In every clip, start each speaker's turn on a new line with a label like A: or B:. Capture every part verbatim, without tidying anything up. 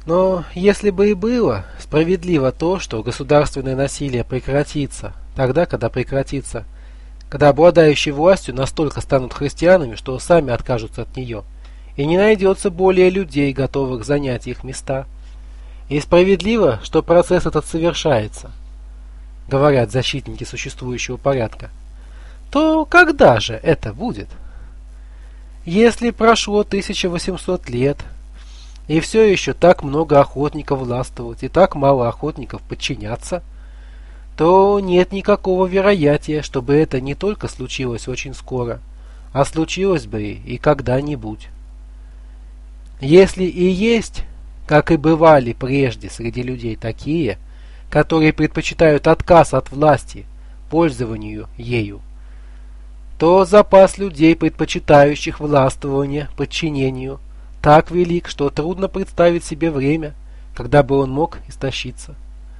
A: Но если бы и было справедливо то, что государственное насилие прекратится, тогда, когда прекратится, когда обладающие властью настолько станут христианами, что сами откажутся от нее, и не найдется более людей, готовых занять их места. И справедливо, что процесс этот совершается, говорят защитники существующего порядка, то когда же это будет? Если прошло тысяча восемьсот лет, и все еще так много охотников властвовать, и так мало охотников подчиняться, то нет никакого вероятия, чтобы это не только случилось очень скоро, а случилось бы и когда-нибудь. Если и есть, как и бывали прежде среди людей такие, которые предпочитают отказ от власти пользованию ею, то запас людей, предпочитающих властвование подчинению, так велик, что трудно представить себе время, когда бы он мог истощиться.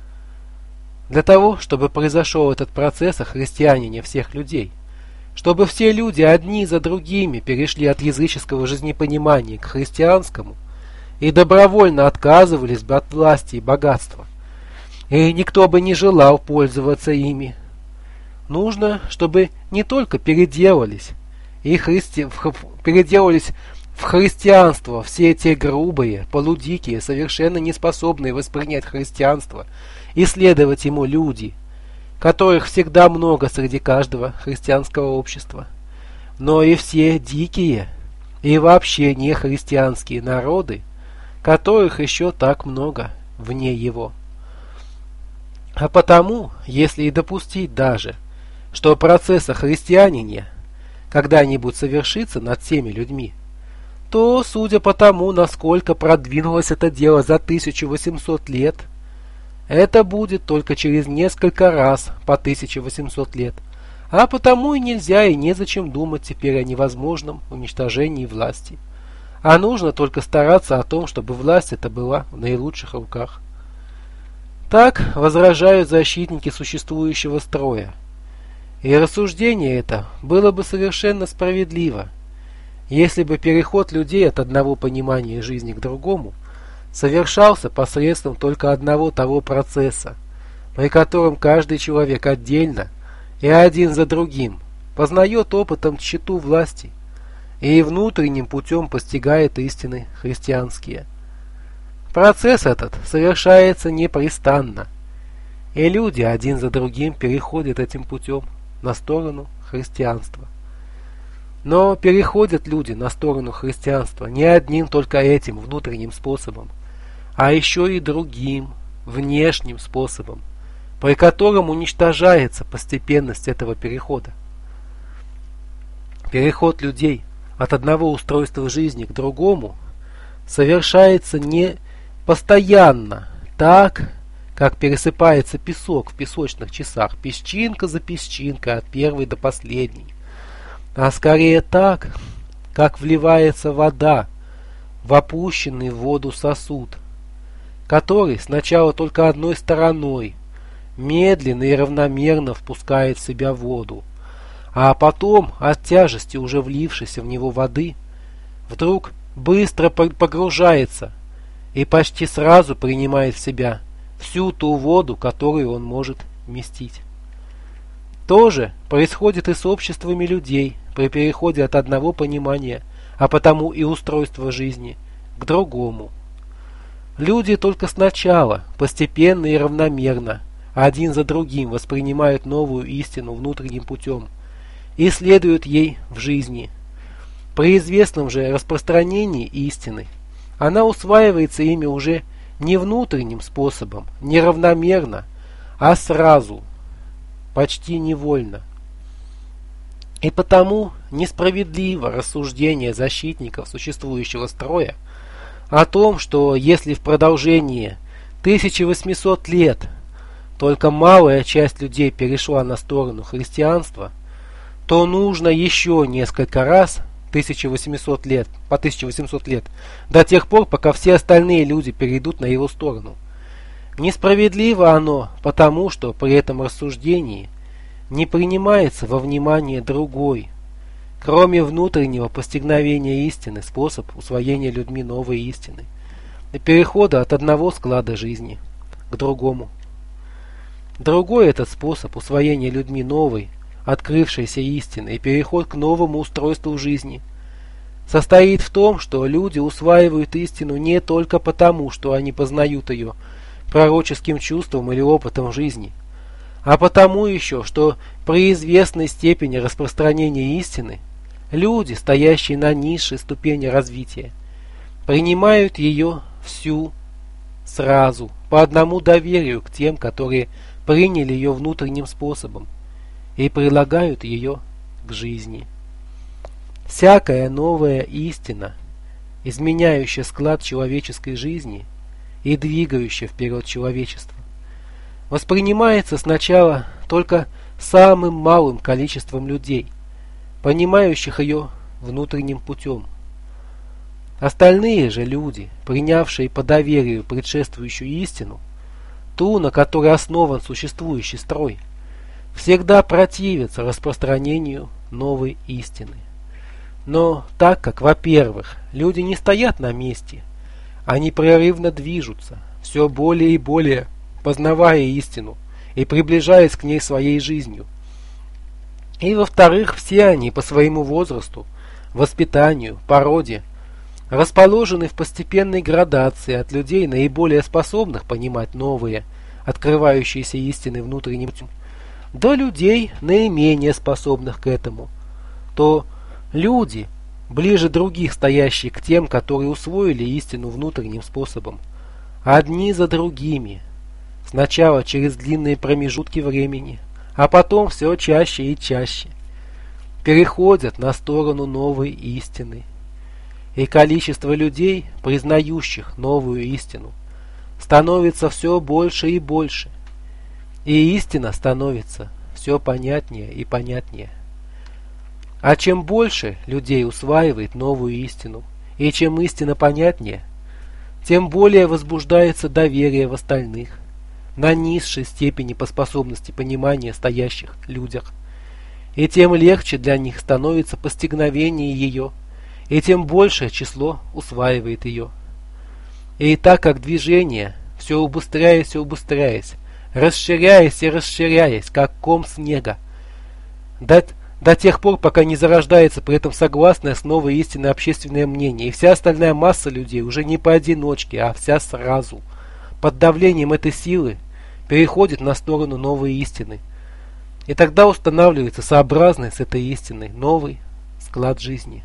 A: Для того, чтобы произошел этот процесс охристианения всех людей, чтобы все люди одни за другими перешли от языческого жизнепонимания к христианскому и добровольно отказывались бы от власти и богатства, и никто бы не желал пользоваться ими, нужно, чтобы не только переделались, и христи... в... переделались в христианство все те грубые, полудикие, совершенно неспособные воспринять христианство и следовать ему люди, которых всегда много среди каждого христианского общества, но и все дикие и вообще не христианские народы, которых еще так много вне его. А потому, если и допустить даже, что процесс охристианения когда-нибудь совершится над всеми людьми, то, судя по тому, насколько продвинулось это дело за тысячу восемьсот лет, это будет только через несколько раз по тысяче восемьсот лет, а потому и нельзя и незачем думать теперь о невозможном уничтожении власти, а нужно только стараться о том, чтобы власть эта была в наилучших руках. Так возражают защитники существующего строя, и рассуждение это было бы совершенно справедливо, если бы переход людей от одного понимания жизни к другому совершался посредством только одного того процесса, при котором каждый человек отдельно и один за другим познает опытом тщету власти и внутренним путем постигает истины христианские. Процесс этот совершается непрестанно, и люди один за другим переходят этим путем на сторону христианства. Но переходят люди на сторону христианства не одним только этим внутренним способом, а еще и другим, внешним способом, при котором уничтожается постепенность этого перехода. Переход людей от одного устройства жизни к другому совершается не постоянно, так, как пересыпается песок в песочных часах, песчинка за песчинкой от первой до последней, а скорее так, как вливается вода в опущенный в воду сосуд, который сначала только одной стороной медленно и равномерно впускает в себя воду, а потом от тяжести уже влившейся в него воды вдруг быстро погружается и почти сразу принимает в себя всю ту воду, которую он может вместить. То же происходит и с обществами людей при переходе от одного понимания, а потому и устройства жизни, к другому. Люди только сначала, постепенно и равномерно, один за другим воспринимают новую истину внутренним путем и следуют ей в жизни. При известном же распространении истины она усваивается ими уже не внутренним способом, не равномерно, а сразу, почти невольно. И потому несправедливо рассуждение защитников существующего строя о том, что если в продолжении тысячи восьмисот лет только малая часть людей перешла на сторону христианства, то нужно еще несколько раз тысяча восемьсот лет, по тысяче восемьсот лет, до тех пор, пока все остальные люди перейдут на его сторону. Несправедливо оно, потому что при этом рассуждении не принимается во внимание другой, кроме внутреннего постигновения истины, способ усвоения людьми новой истины. и перехода от одного склада жизни к другому. Другой этот способ усвоения людьми новой, открывшейся истины и переход к новому устройству жизни состоит в том, что люди усваивают истину не только потому, что они познают ее пророческим чувством или опытом жизни, а потому еще, что при известной степени распространения истины люди, стоящие на низшей ступени развития, принимают ее всю сразу, по одному доверию к тем, которые приняли ее внутренним способом и прилагают ее к жизни. Всякая новая истина, изменяющая склад человеческой жизни и двигающая вперед человечество, воспринимается сначала только самым малым количеством людей, понимающих ее внутренним путем. Остальные же люди, принявшие по доверию предшествующую истину, ту, на которой основан существующий строй, всегда противятся распространению новой истины. Но так как, во-первых, люди не стоят на месте, они прерывно движутся, все более и более познавая истину и приближаясь к ней своей жизнью. И во-вторых, все они по своему возрасту, воспитанию, породе расположены в постепенной градации от людей, наиболее способных понимать новые, открывающиеся истины внутренним путем, до людей, наименее способных к этому, то люди, ближе других стоящие к тем, которые усвоили истину внутренним способом, одни за другими, сначала через длинные промежутки времени, а потом все чаще и чаще, переходят на сторону новой истины. И количество людей, признающих новую истину, становится все больше и больше, и истина становится все понятнее и понятнее. А чем больше людей усваивает новую истину, и чем истина понятнее, тем более возбуждается доверие в остальных, на низшей степени по способности понимания стоящих людях, и тем легче для них становится постигновение ее, и тем большее число усваивает ее. И так как движение, все убыстряясь и убыстряясь, расширяясь и расширяясь, как ком снега, до, до тех пор, пока не зарождается при этом согласное с новой истинной общественное мнение, и вся остальная масса людей уже не поодиночке, а вся сразу, под давлением этой силы, переходит на сторону новой истины. И тогда устанавливается сообразный с этой истиной новый склад жизни.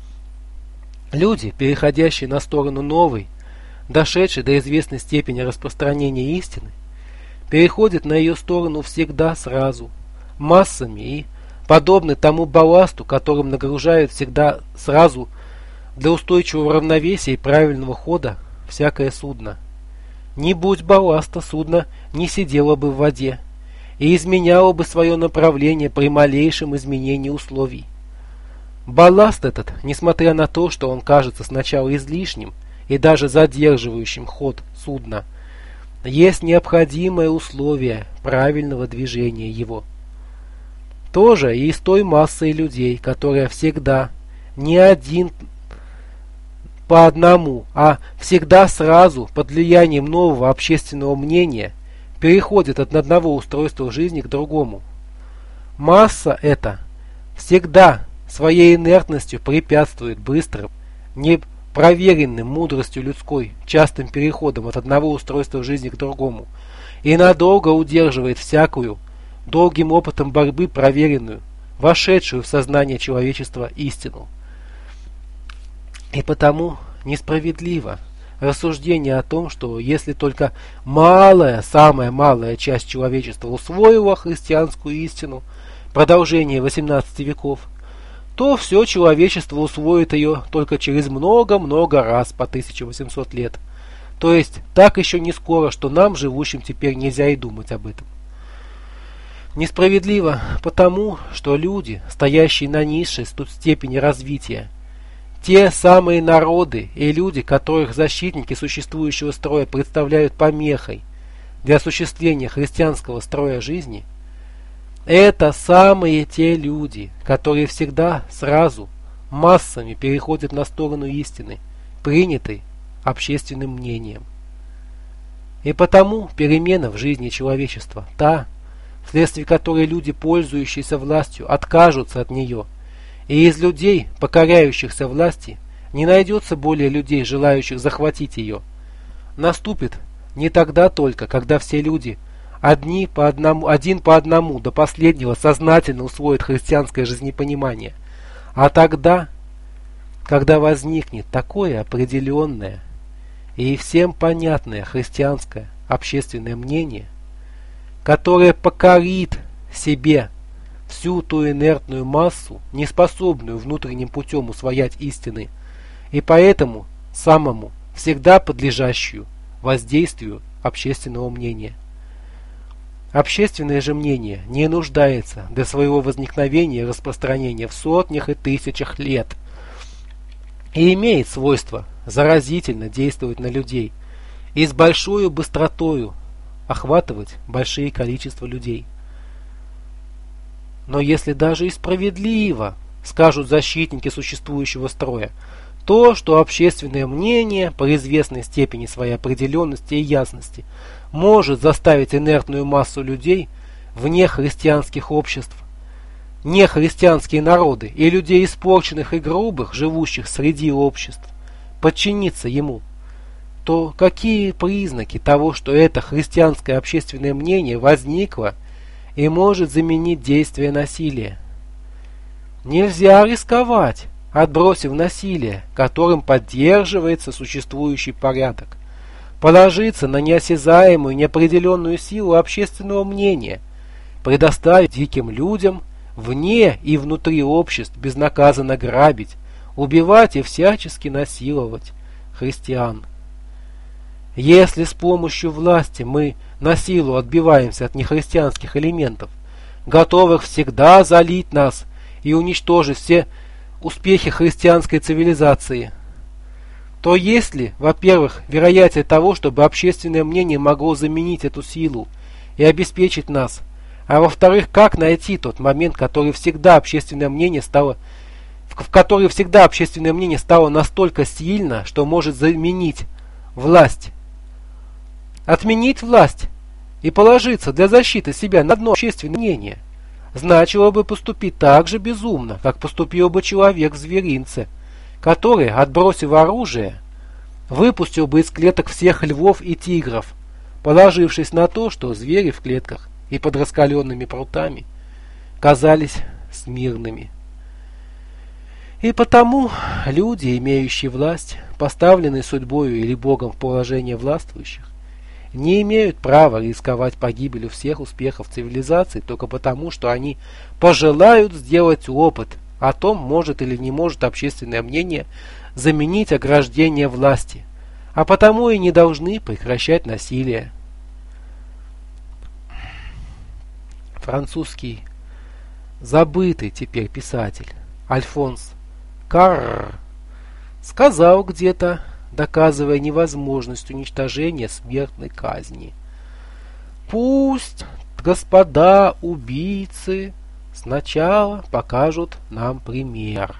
A: Люди, переходящие на сторону новой, дошедшей до известной степени распространения истины, переходят на ее сторону всегда сразу, массами и подобны тому балласту, которым нагружают всегда сразу для устойчивого равновесия и правильного хода всякое судно. Не будь балласта, судно не сидело бы в воде и изменяло бы свое направление при малейшем изменении условий. Балласт этот, несмотря на то, что он кажется сначала излишним и даже задерживающим ход судна, есть необходимое условие правильного движения его. Тоже и с той массой людей, которая всегда не один по одному, а всегда сразу под влиянием нового общественного мнения переходит от одного устройства жизни к другому. Масса эта всегда своей инертностью препятствует быстрым, непроверенным мудростью людской, частым переходом от одного устройства жизни к другому, и надолго удерживает всякую, долгим опытом борьбы проверенную, вошедшую в сознание человечества истину. И потому несправедливо рассуждение о том, что если только малая, самая малая часть человечества усвоила христианскую истину, продолжение восемнадцати веков, то все человечество усвоит ее только через много-много раз по тысяче восемьсот лет. То есть так еще не скоро, что нам, живущим теперь, нельзя и думать об этом. Несправедливо потому, что люди, стоящие на низшей степени развития, те самые народы и люди, которых защитники существующего строя представляют помехой для осуществления христианского строя жизни, это самые те люди, которые всегда сразу массами переходят на сторону истины, принятой общественным мнением. И потому перемена в жизни человечества, та, вследствие которой люди, пользующиеся властью, откажутся от нее, и из людей, покоряющихся власти, не найдется более людей, желающих захватить ее, наступит не тогда только, когда все люди, одни по одному, один по одному, до последнего сознательно усвоят христианское жизнепонимание, а тогда, когда возникнет такое определенное и всем понятное христианское общественное мнение, которое покорит себе всю ту инертную массу, неспособную внутренним путем усвоять истины, и поэтому самому всегда подлежащую воздействию общественного мнения. Общественное же мнение не нуждается до своего возникновения и распространения в сотнях и тысячах лет и имеет свойство заразительно действовать на людей и с большой быстротою охватывать большие количества людей. Но если даже и справедливо, скажут защитники существующего строя, то, что общественное мнение по известной степени своей определенности и ясности может заставить инертную массу людей вне христианских обществ, нехристианские народы и людей испорченных и грубых, живущих среди обществ, подчиниться ему, то какие признаки того, что это христианское общественное мнение возникло и может заменить действие насилия? Нельзя рисковать, отбросив насилие, которым поддерживается существующий порядок, положиться на неосязаемую неопределенную силу общественного мнения, предоставить диким людям вне и внутри обществ безнаказанно грабить, убивать и всячески насиловать христиан. Если с помощью власти мы на силу отбиваемся от нехристианских элементов, готовых всегда залить нас и уничтожить все успехи христианской цивилизации, то есть ли, во-первых, вероятие того, чтобы общественное мнение могло заменить эту силу и обеспечить нас, а во-вторых, как найти тот момент, который всегда общественное мнение стало, в который всегда общественное мнение стало настолько сильно, что может заменить власть? Отменить власть и положиться для защиты себя на одно общественное мнение значило бы поступить так же безумно, как поступил бы человек в зверинце, который, отбросив оружие, выпустил бы из клеток всех львов и тигров, положившись на то, что звери в клетках и под раскаленными прутами казались смирными. И потому люди, имеющие власть, поставленные судьбою или Богом в положение властвующих, не имеют права рисковать погибелью всех успехов цивилизации только потому, что они пожелают сделать опыт о том, может или не может общественное мнение заменить ограждение власти, а потому и не должны прекращать насилие. Французский забытый теперь писатель Альфонс Карр сказал где-то, доказывая невозможность уничтожения смертной казни: «Пусть господа убийцы сначала покажут нам пример».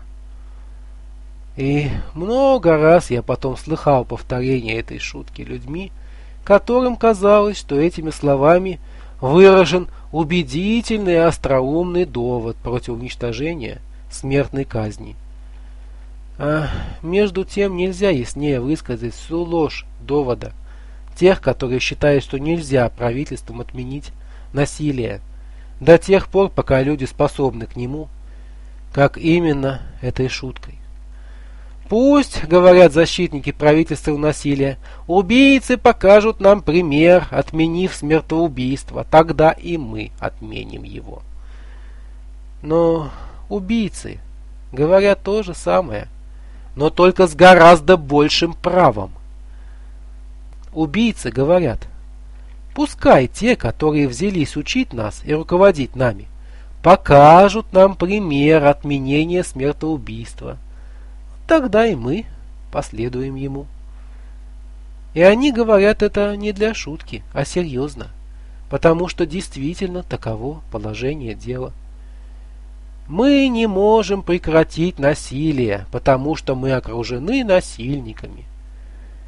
A: И много раз я потом слыхал повторение этой шутки людьми, которым казалось, что этими словами выражен убедительный и остроумный довод против уничтожения смертной казни. А между тем нельзя яснее высказать всю ложь довода тех, которые считают, что нельзя правительством отменить насилие до тех пор, пока люди способны к нему, как именно этой шуткой. Пусть, говорят защитники правительства насилия, убийцы покажут нам пример, отменив смертоубийство, тогда и мы отменим его. Но убийцы говорят то же самое, но только с гораздо большим правом. Убийцы говорят: пускай те, которые взялись учить нас и руководить нами, покажут нам пример отменения смертоубийства. Тогда и мы последуем ему. И они говорят это не для шутки, а серьезно, потому что действительно таково положение дела. Мы не можем прекратить насилие, потому что мы окружены насильниками.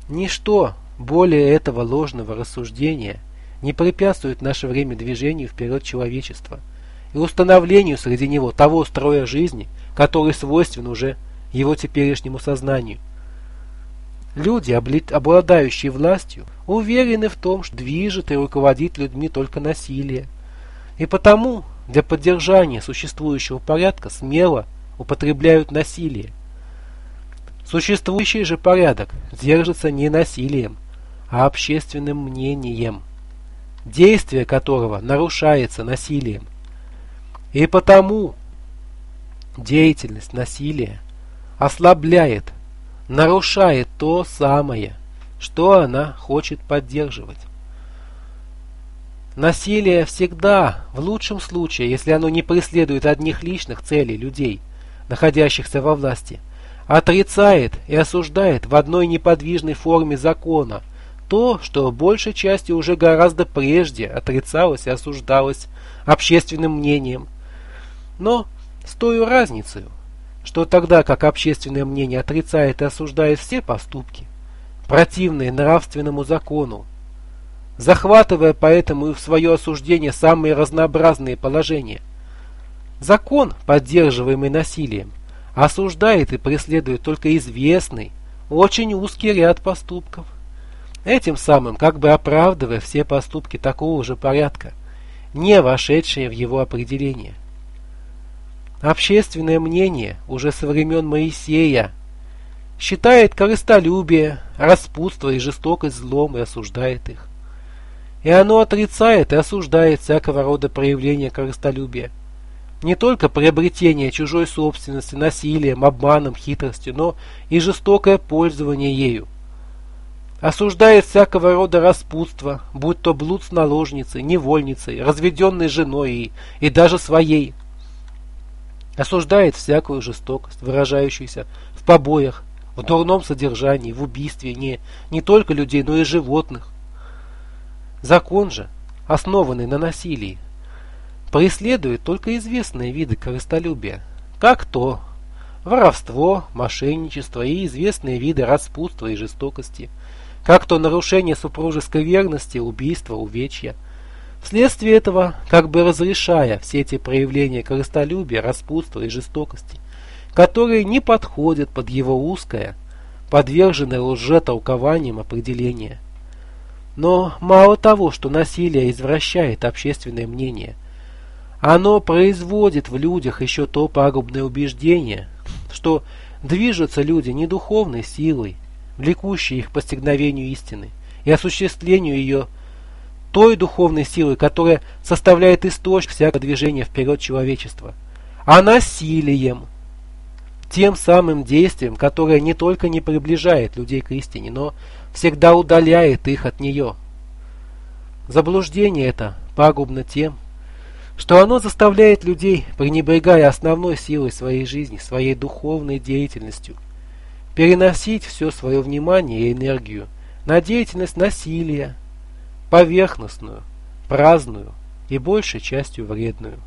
A: Ничто более этого ложного рассуждения не препятствует в наше время движению вперед человечества и установлению среди него того строя жизни, который свойствен уже его теперешнему сознанию. Люди, обладающие властью, уверены в том, что движет и руководит людьми только насилие, и потому для поддержания существующего порядка смело употребляют насилие. Существующий же порядок держится не насилием, а общественным мнением, действие которого нарушается насилием. И потому деятельность насилия ослабляет, нарушает то самое, что она хочет поддерживать. Насилие всегда, в лучшем случае, если оно не преследует одних личных целей людей, находящихся во власти, отрицает и осуждает в одной неподвижной форме закона то, что большей частью уже гораздо прежде отрицалось и осуждалось общественным мнением. Но с той разницей, что тогда как общественное мнение отрицает и осуждает все поступки, противные нравственному закону, захватывая поэтому и в свое осуждение самые разнообразные положения, закон, поддерживаемый насилием, осуждает и преследует только известный, очень узкий ряд поступков, этим самым как бы оправдывая все поступки такого же порядка, не вошедшие в его определение. Общественное мнение уже со времен Моисея считает корыстолюбие, распутство и жестокость злом и осуждает их. И оно отрицает и осуждает всякого рода проявления корыстолюбия. Не только приобретение чужой собственности насилием, обманом, хитростью, но и жестокое пользование ею. Осуждает всякого рода распутство, будь то блуд с наложницей, невольницей, разведенной женой и, и даже своей. Осуждает всякую жестокость, выражающуюся в побоях, в дурном содержании, в убийстве не, не только людей, но и животных. Закон же, основанный на насилии, преследует только известные виды корыстолюбия, как то воровство, мошенничество и известные виды распутства и жестокости, как то нарушение супружеской верности, убийство, увечья. Вследствие этого, как бы разрешая все эти проявления корыстолюбия, распутства и жестокости, которые не подходят под его узкое, подверженное лжетолкованием определение. Но мало того, что насилие извращает общественное мнение, оно производит в людях еще то пагубное убеждение, что движутся люди не духовной силой, влекущей их к постигновению истины и осуществлению ее, той духовной силы, которая составляет источник всякого движения вперед человечества, а насилием, тем самым действием, которое не только не приближает людей к истине, но всегда удаляет их от нее. Заблуждение это пагубно тем, что оно заставляет людей, пренебрегая основной силой своей жизни, своей духовной деятельностью, переносить все свое внимание и энергию на деятельность насилия, поверхностную, праздную и большей частью вредную.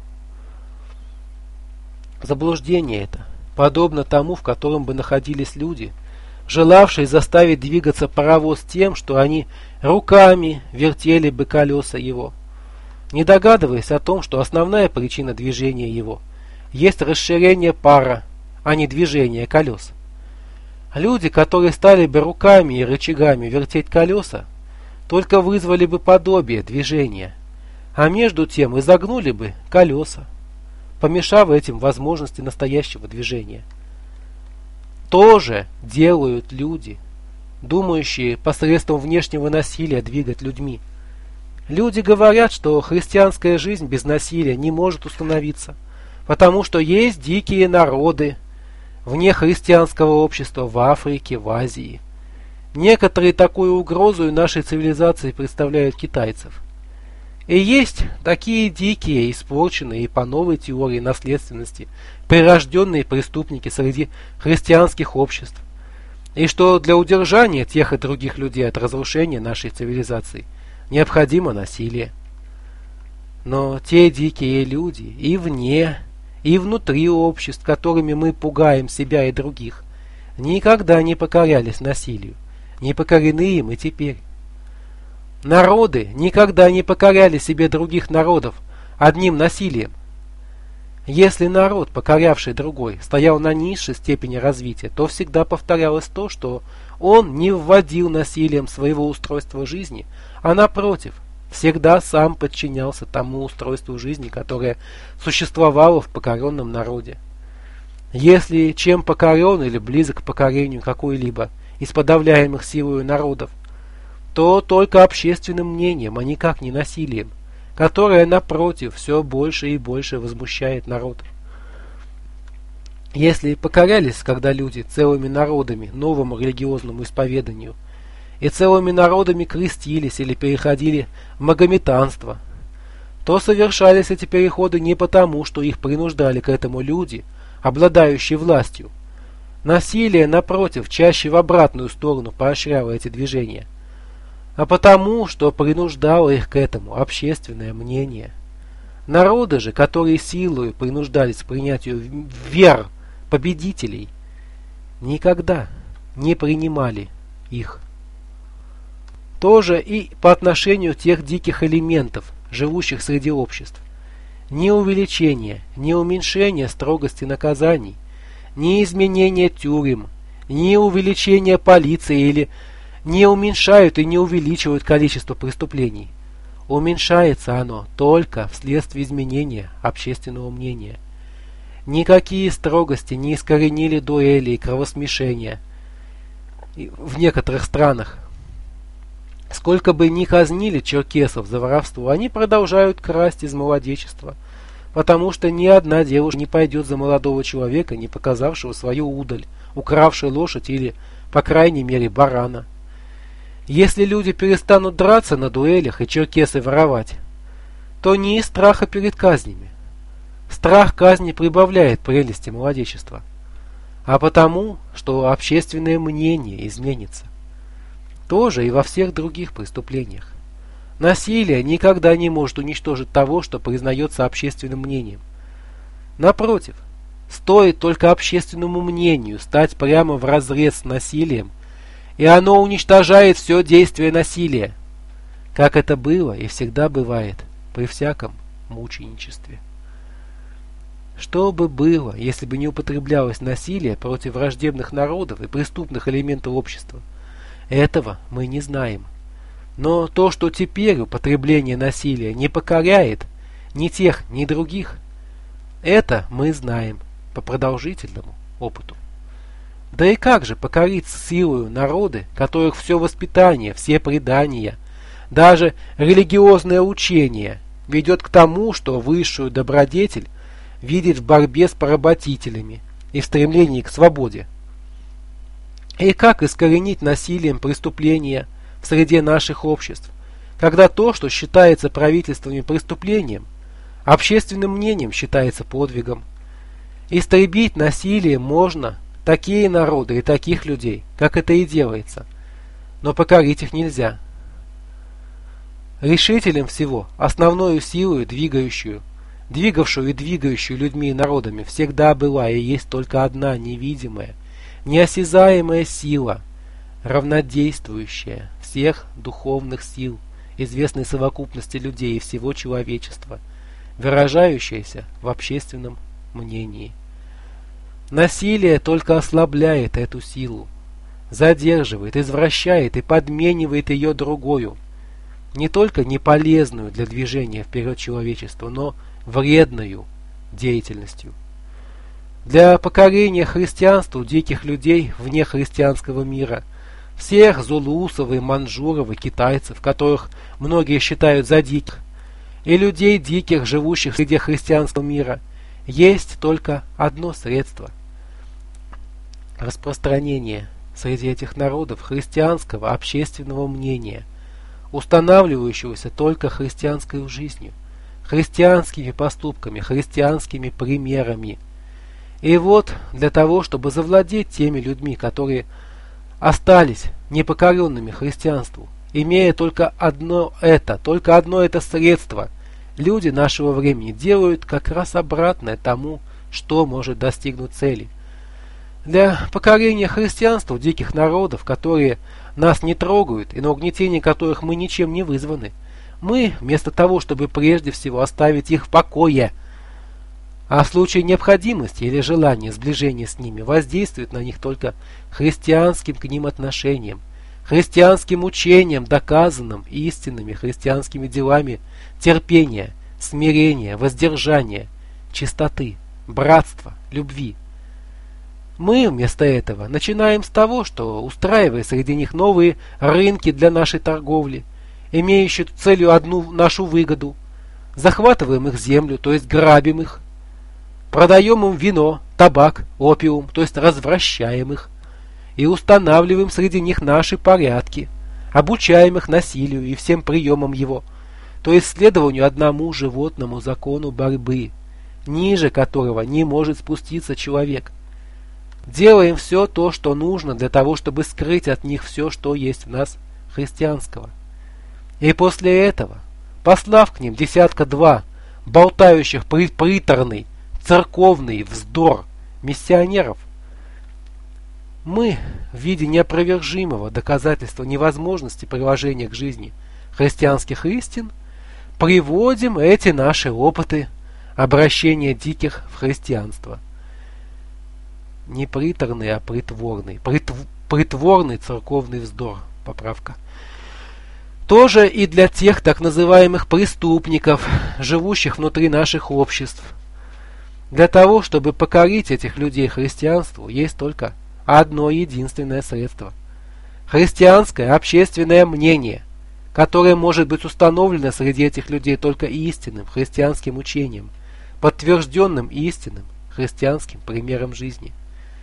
A: Заблуждение это подобно тому, в котором бы находились люди, желавшие заставить двигаться паровоз тем, что они руками вертели бы колеса его, не догадываясь о том, что основная причина движения его есть расширение пара, а не движение колес. Люди, которые стали бы руками и рычагами вертеть колеса, только вызвали бы подобие движения, а между тем изогнули бы колеса, помешав этим возможности настоящего движения. То же делают люди, думающие посредством внешнего насилия двигать людьми. Люди говорят, что христианская жизнь без насилия не может установиться, потому что есть дикие народы вне христианского общества в Африке, в Азии. Некоторые такую угрозу нашей цивилизации представляют китайцев. И есть такие дикие, испорченные и по новой теории наследственности, прирожденные преступники среди христианских обществ. И что для удержания тех и других людей от разрушения нашей цивилизации необходимо насилие. Но те дикие люди и вне, и внутри обществ, которыми мы пугаем себя и других, никогда не покорялись насилию, не покорены им и теперь. Народы никогда не покоряли себе других народов одним насилием. Если народ, покорявший другой, стоял на низшей степени развития, то всегда повторялось то, что он не вводил насилием своего устройства жизни, а напротив, всегда сам подчинялся тому устройству жизни, которое существовало в покоренном народе. Если чем покорен или близок к покорению какой-либо из подавляемых силою народов, то только общественным мнением, а никак не насилием, которое, напротив, все больше и больше возмущает народ. Если покорялись когда люди целыми народами новому религиозному исповеданию, и целыми народами крестились или переходили в магометанство, то совершались эти переходы не потому, что их принуждали к этому люди, обладающие властью. Насилие, напротив, чаще в обратную сторону поощряло эти движения, а потому, что принуждало их к этому общественное мнение. Народы же, которые силою принуждались к принятию вер победителей, никогда не принимали их. То же и по отношению тех диких элементов, живущих среди обществ. Ни увеличение, ни уменьшение строгости наказаний, ни изменение тюрем, ни увеличение полиции или не уменьшают и не увеличивают количество преступлений. Уменьшается оно только вследствие изменения общественного мнения. Никакие строгости не искоренили дуэли и кровосмешения в некоторых странах. Сколько бы ни казнили черкесов за воровство, они продолжают красть из молодечества, потому что ни одна девушка не пойдет за молодого человека, не показавшего свою удаль, укравшего лошадь или, по крайней мере, барана. Если люди перестанут драться на дуэлях и черкесы воровать, то не из страха перед казнями. Страх казни прибавляет прелести молодечества, а потому, что общественное мнение изменится. Тоже и во всех других преступлениях. Насилие никогда не может уничтожить того, что признается общественным мнением. Напротив, стоит только общественному мнению стать прямо вразрез с насилием, и оно уничтожает все действие насилия, как это было и всегда бывает при всяком мученичестве. Что бы было, если бы не употреблялось насилие против враждебных народов и преступных элементов общества? Этого мы не знаем. Но то, что теперь употребление насилия не покоряет ни тех, ни других, это мы знаем по продолжительному опыту. Да и как же покорить силою народы, которых все воспитание, все предания, даже религиозное учение ведет к тому, что высшую добродетель видит в борьбе с поработителями и в стремлении к свободе? И как искоренить насилием преступления в среде наших обществ, когда то, что считается правительствами преступлением, общественным мнением считается подвигом? Истребить насилием можно такие народы и таких людей, как это и делается, но покорить их нельзя. Решителем всего, основною силою, двигающую, двигавшую и двигающую людьми и народами, всегда была и есть только одна невидимая, неосязаемая сила, равнодействующая всех духовных сил, известной совокупности людей и всего человечества, выражающаяся в общественном мнении. Насилие только ослабляет эту силу, задерживает, извращает и подменивает ее другою, не только неполезную для движения вперед человечества, но вредную деятельностью. Для покорения христианству диких людей вне христианского мира, всех зулусов и манжуров и китайцев, которых многие считают за диких, и людей диких, живущих среди христианского мира, есть только одно средство – распространение среди этих народов христианского общественного мнения, устанавливающегося только христианской жизнью, христианскими поступками, христианскими примерами. И вот для того, чтобы завладеть теми людьми, которые остались непокоренными христианству, имея только одно это, только одно это средство, люди нашего времени делают как раз обратное тому, что может достигнуть цели. Для покорения христианства диких народов, которые нас не трогают и на угнетение которых мы ничем не вызваны, мы, вместо того, чтобы прежде всего оставить их в покое, а в случае необходимости или желания сближения с ними, воздействует на них только христианским к ним отношением, христианским учением, доказанным истинными христианскими делами терпения, смирения, воздержания, чистоты, братства, любви. Мы вместо этого начинаем с того, что, устраивая среди них новые рынки для нашей торговли, имеющие целью одну нашу выгоду, захватываем их землю, то есть грабим их, продаем им вино, табак, опиум, то есть развращаем их, и устанавливаем среди них наши порядки, обучаем их насилию и всем приемам его, то есть следованию одному животному закону борьбы, ниже которого не может спуститься человек. Делаем все то, что нужно для того, чтобы скрыть от них все, что есть в нас христианского. И после этого, послав к ним десятка-два болтающих приторный, церковный вздор миссионеров, мы, в виде неопровержимого доказательства невозможности приложения к жизни христианских истин, приводим эти наши опыты обращения диких в христианство. Не приторный, а притворный. Притв... Притворный церковный вздор. Поправка. Тоже и для тех так называемых преступников, живущих внутри наших обществ. Для того, чтобы покорить этих людей христианству, есть только одно единственное средство. Христианское общественное мнение, которое может быть установлено среди этих людей только истинным христианским учением, подтвержденным истинным христианским примером жизни.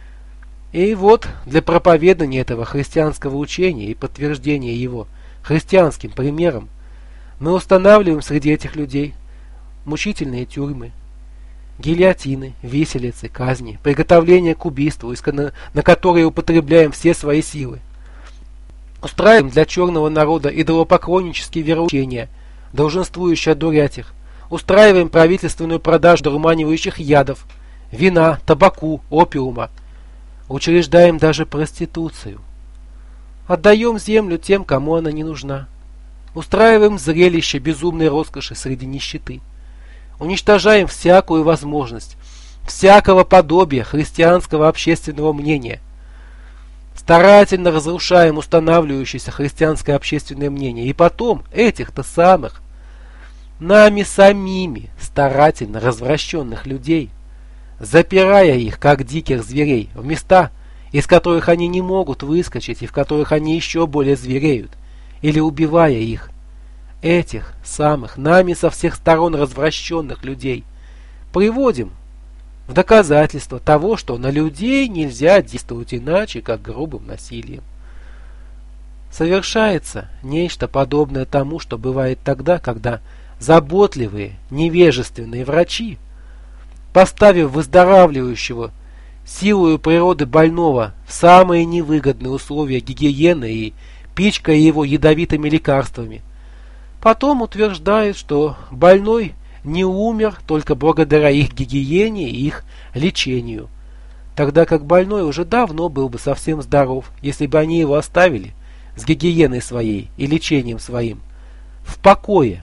A: И вот для проповедания этого христианского учения и подтверждения его христианским примером мы устанавливаем среди этих людей мучительные тюрьмы, гильотины, виселицы, казни, приготовление к убийству, на которые употребляем все свои силы. Устраиваем для черного народа идолопоклоннические вероучения, долженствующие одурять их. Устраиваем правительственную продажу дурманивающих ядов, вина, табаку, опиума. Учреждаем даже проституцию. Отдаем землю тем, кому она не нужна. Устраиваем зрелище безумной роскоши среди нищеты. Уничтожаем всякую возможность, всякого подобия христианского общественного мнения. Старательно разрушаем устанавливающееся христианское общественное мнение. И потом этих-то самых, нами самими, старательно развращенных людей, запирая их, как диких зверей, в места, из которых они не могут выскочить и в которых они еще более звереют, или убивая их, этих самых, нами со всех сторон развращенных людей, приводим в доказательство того, что на людей нельзя действовать иначе, как грубым насилием. Совершается нечто подобное тому, что бывает тогда, когда заботливые, невежественные врачи, поставив выздоравливающего силою природы больного в самые невыгодные условия гигиены и пичкая его ядовитыми лекарствами, потом утверждают, что больной не умер только благодаря их гигиене и их лечению, тогда как больной уже давно был бы совсем здоров, если бы они его оставили с гигиеной своей и лечением своим в покое.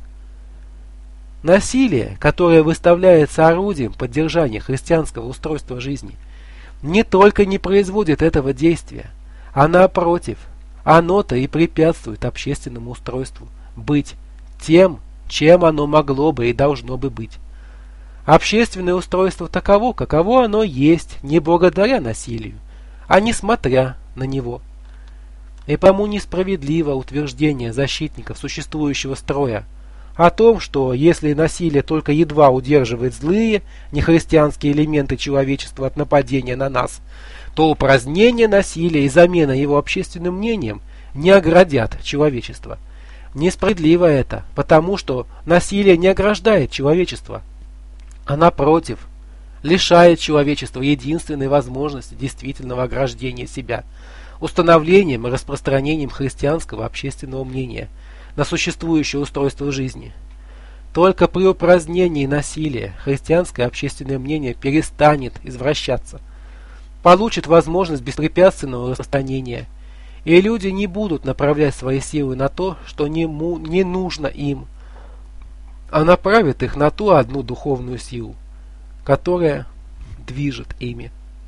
A: Насилие, которое выставляется орудием поддержания христианского устройства жизни, не только не производит этого действия, а напротив, оно-то и препятствует общественному устройству быть тем, чем оно могло бы и должно бы быть. Общественное устройство таково, каково оно есть, не благодаря насилию, а несмотря на него. И потому несправедливо утверждение защитников существующего строя о том, что если насилие только едва удерживает злые, нехристианские элементы человечества от нападения на нас, то упразднение насилия и замена его общественным мнением не оградят человечество. Несправедливо это, потому что насилие не ограждает человечество, а напротив, лишает человечества единственной возможности действительного ограждения себя, установлением и распространением христианского общественного мнения на существующее устройство жизни. Только при упразднении насилия христианское общественное мнение перестанет извращаться. получит возможность беспрепятственного распространения, и люди не будут направлять свои силы на то, что не, му, не нужно им, а направят их на ту одну духовную силу, которая движет ими.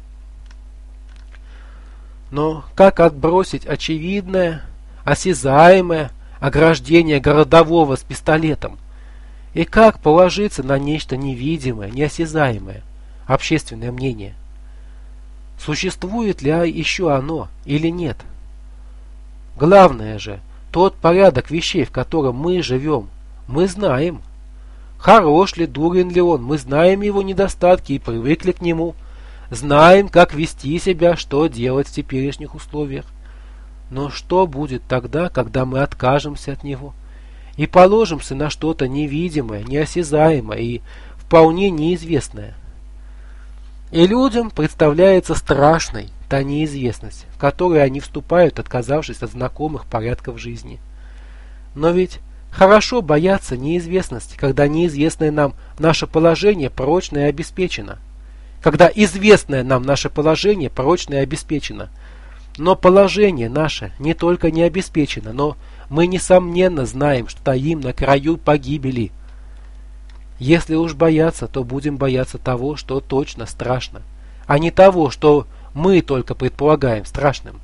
A: Но как отбросить очевидное, осязаемое ограждение городового с пистолетом? И как положиться на нечто невидимое, неосязаемое, общественное мнение? Существует ли еще оно или нет? Главное же, тот порядок вещей, в котором мы живем, мы знаем. Хорош ли, дурен ли он, мы знаем его недостатки и привыкли к нему. Знаем, как вести себя, что делать в теперешних условиях. Но что будет тогда, когда мы откажемся от него и положимся на что-то невидимое, неосязаемое и вполне неизвестное? И людям представляется страшной та неизвестность, в которую они вступают, отказавшись от знакомых порядков жизни. Но ведь хорошо бояться неизвестности, когда неизвестное нам наше положение прочно и обеспечено. Когда известное нам наше положение прочно и обеспечено. Но положение наше не только не обеспечено, но мы несомненно знаем, что стоим на краю погибели. Если уж бояться, то будем бояться того, что точно страшно, а не того, что мы только предполагаем страшным.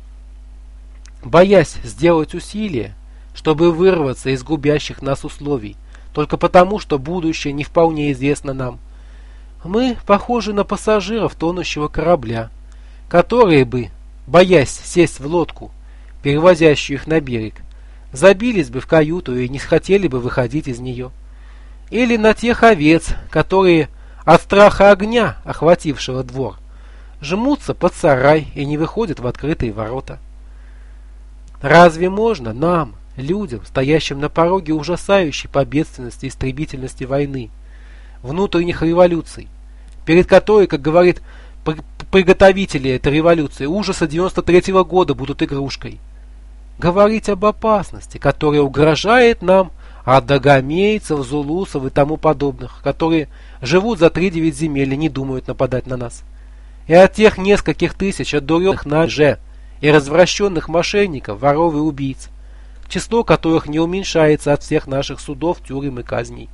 A: Боясь сделать усилия, чтобы вырваться из губящих нас условий, только потому, что будущее не вполне известно нам, мы похожи на пассажиров тонущего корабля, которые бы, боясь сесть в лодку, перевозящую их на берег, забились бы в каюту и не хотели бы выходить из нее. Или на тех овец, которые от страха огня, охватившего двор, жмутся под сарай и не выходят в открытые ворота. Разве можно нам, людям, стоящим на пороге ужасающей победственности и истребительности войны, внутренних революций, перед которой, как говорит приготовители этой революции, ужасы девяносто третьего года будут игрушкой, говорить об опасности, которая угрожает нам от дагомейцев, зулусов и тому подобных, которые живут за три девять земель и не думают нападать на нас, и от тех нескольких тысяч отдуренных на же и развращенных мошенников, воров и убийц, число которых не уменьшается от всех наших судов, тюрем и казней.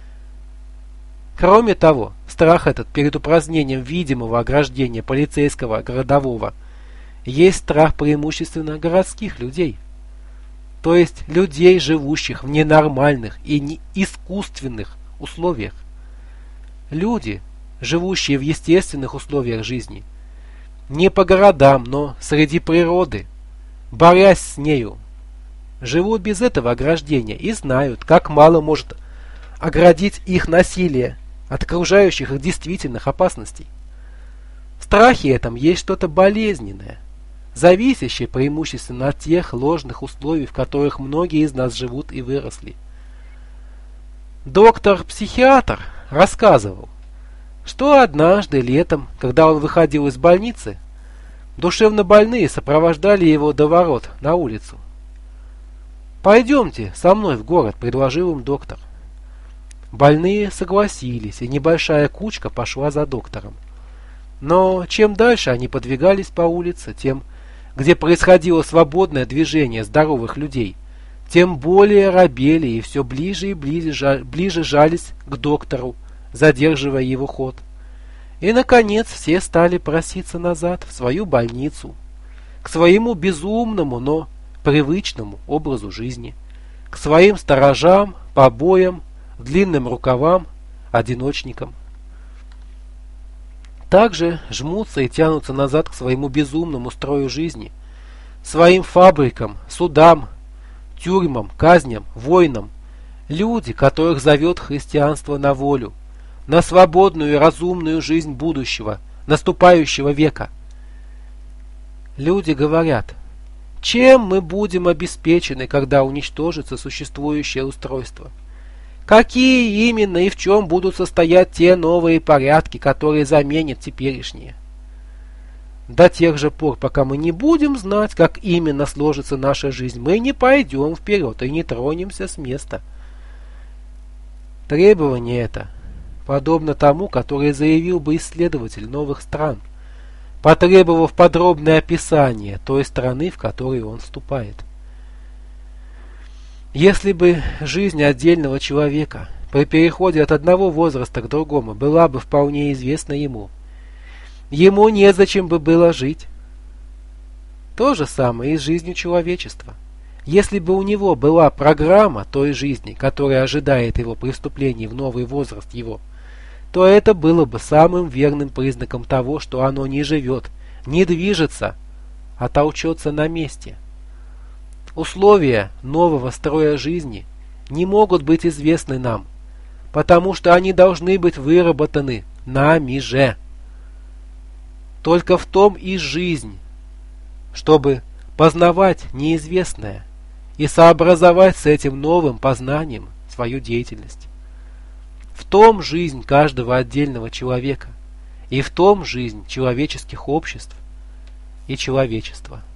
A: Кроме того, страх этот перед упразднением видимого ограждения полицейского городового есть страх преимущественно городских людей, то есть людей, живущих в ненормальных и не искусственных условиях. Люди, живущие в естественных условиях жизни, не по городам, но среди природы, борясь с нею, живут без этого ограждения и знают, как мало может оградить их насилие от окружающих их действительных опасностей. В страхе этом есть что-то болезненное, зависящее преимущественно от тех ложных условий, в которых многие из нас живут и выросли. Доктор-психиатр рассказывал, что однажды летом, когда он выходил из больницы, душевнобольные сопровождали его до ворот на улицу. «Пойдемте со мной в город», — предложил им доктор. Больные согласились, и небольшая кучка пошла за доктором. Но чем дальше они подвигались по улице, тем, где происходило свободное движение здоровых людей, тем более робели и все ближе и ближе, ближе жались к доктору, задерживая его ход. И, наконец, все стали проситься назад в свою больницу, к своему безумному, но привычному образу жизни, к своим сторожам, побоям, длинным рукавам, одиночникам. Также жмутся и тянутся назад к своему безумному строю жизни, своим фабрикам, судам, тюрьмам, казням, войнам, люди, которых зовет христианство на волю, на свободную и разумную жизнь будущего, наступающего века. Люди говорят: чем мы будем обеспечены, когда уничтожится существующее устройство? Какие именно и в чем будут состоять те новые порядки, которые заменят теперешние? До тех же пор, пока мы не будем знать, как именно сложится наша жизнь, мы не пойдем вперед и не тронемся с места. Требование это подобно тому, которое заявил бы исследователь новых стран, потребовав подробное описание той страны, в которую он вступает. Если бы жизнь отдельного человека при переходе от одного возраста к другому была бы вполне известна ему, ему незачем бы было жить. То же самое и с жизнью человечества. Если бы у него была программа той жизни, которая ожидает его при вступлении в новый возраст его, то это было бы самым верным признаком того, что оно не живет, не движется, а толчется на месте. Условия нового строя жизни не могут быть известны нам, потому что они должны быть выработаны нами же. Только в том и жизнь, чтобы познавать неизвестное и сообразовать с этим новым познанием свою деятельность. В том жизнь каждого отдельного человека, и в том жизнь человеческих обществ и человечества.